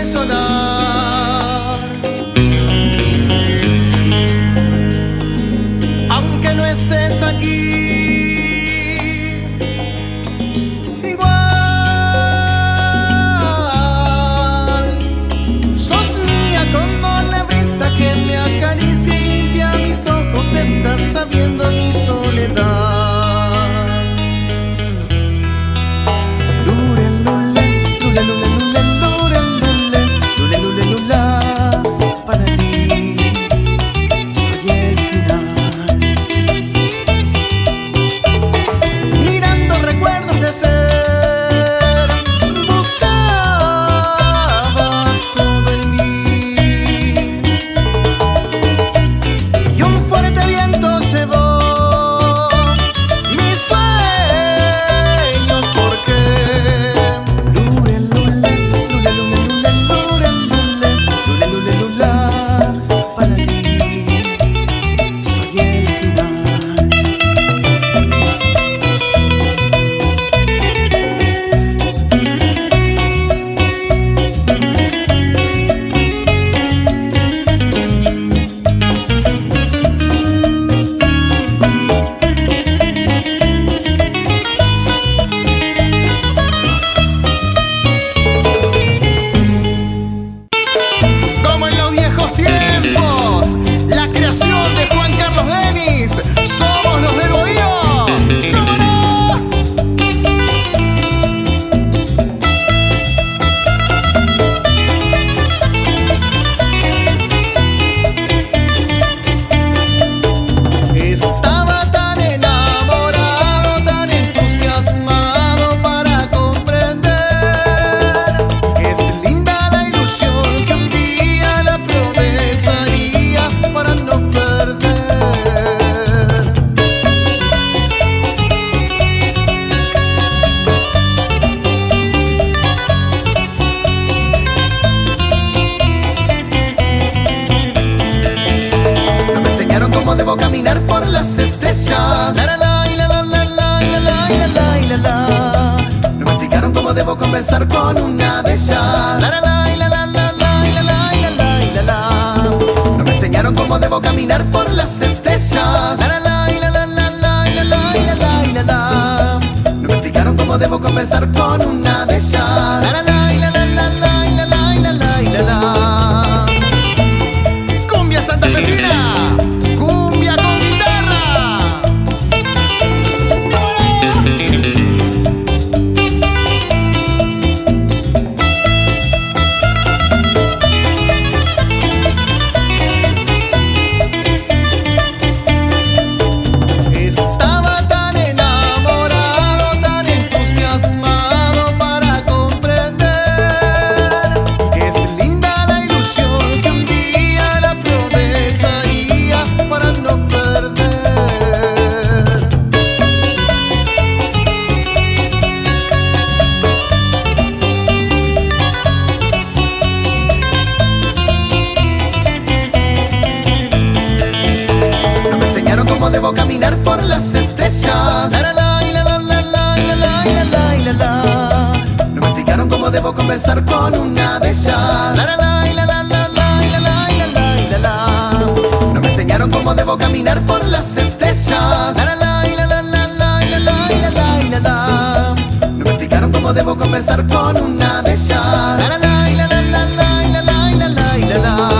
hace sonar. Aunque no estés aquí, igual sos mía como la brisa que me acaricia y limpia mis ojos. Estás sabiendo mi soledad. Debo caminar por las estrellas. La, la, la, la, la, la, la, la, la, la. No me explicaron cómo debo conversar con una de ellas. La, la, la, la, la, la, la, la, la, la. No me enseñaron cómo debo caminar por las estrellas. La, la, la, la, la, la, la, la, la. No me explicaron cómo debo conversar con una de ellas. La, la, la, la, la, la, la, la, la, la. Cumbia santafesina. Debo caminar por las estrellas. La, la, la, la, la, la, la, la, la. No me explicaron cómo debo conversar con una de ellas. La, la, la, la, la, la, la, la, la. No me enseñaron cómo debo caminar por las estrellas. La, la, la, la, la, la, la, la. No me explicaron cómo debo conversar con una de ellas. La, la, la, la, la, la, la, la, la.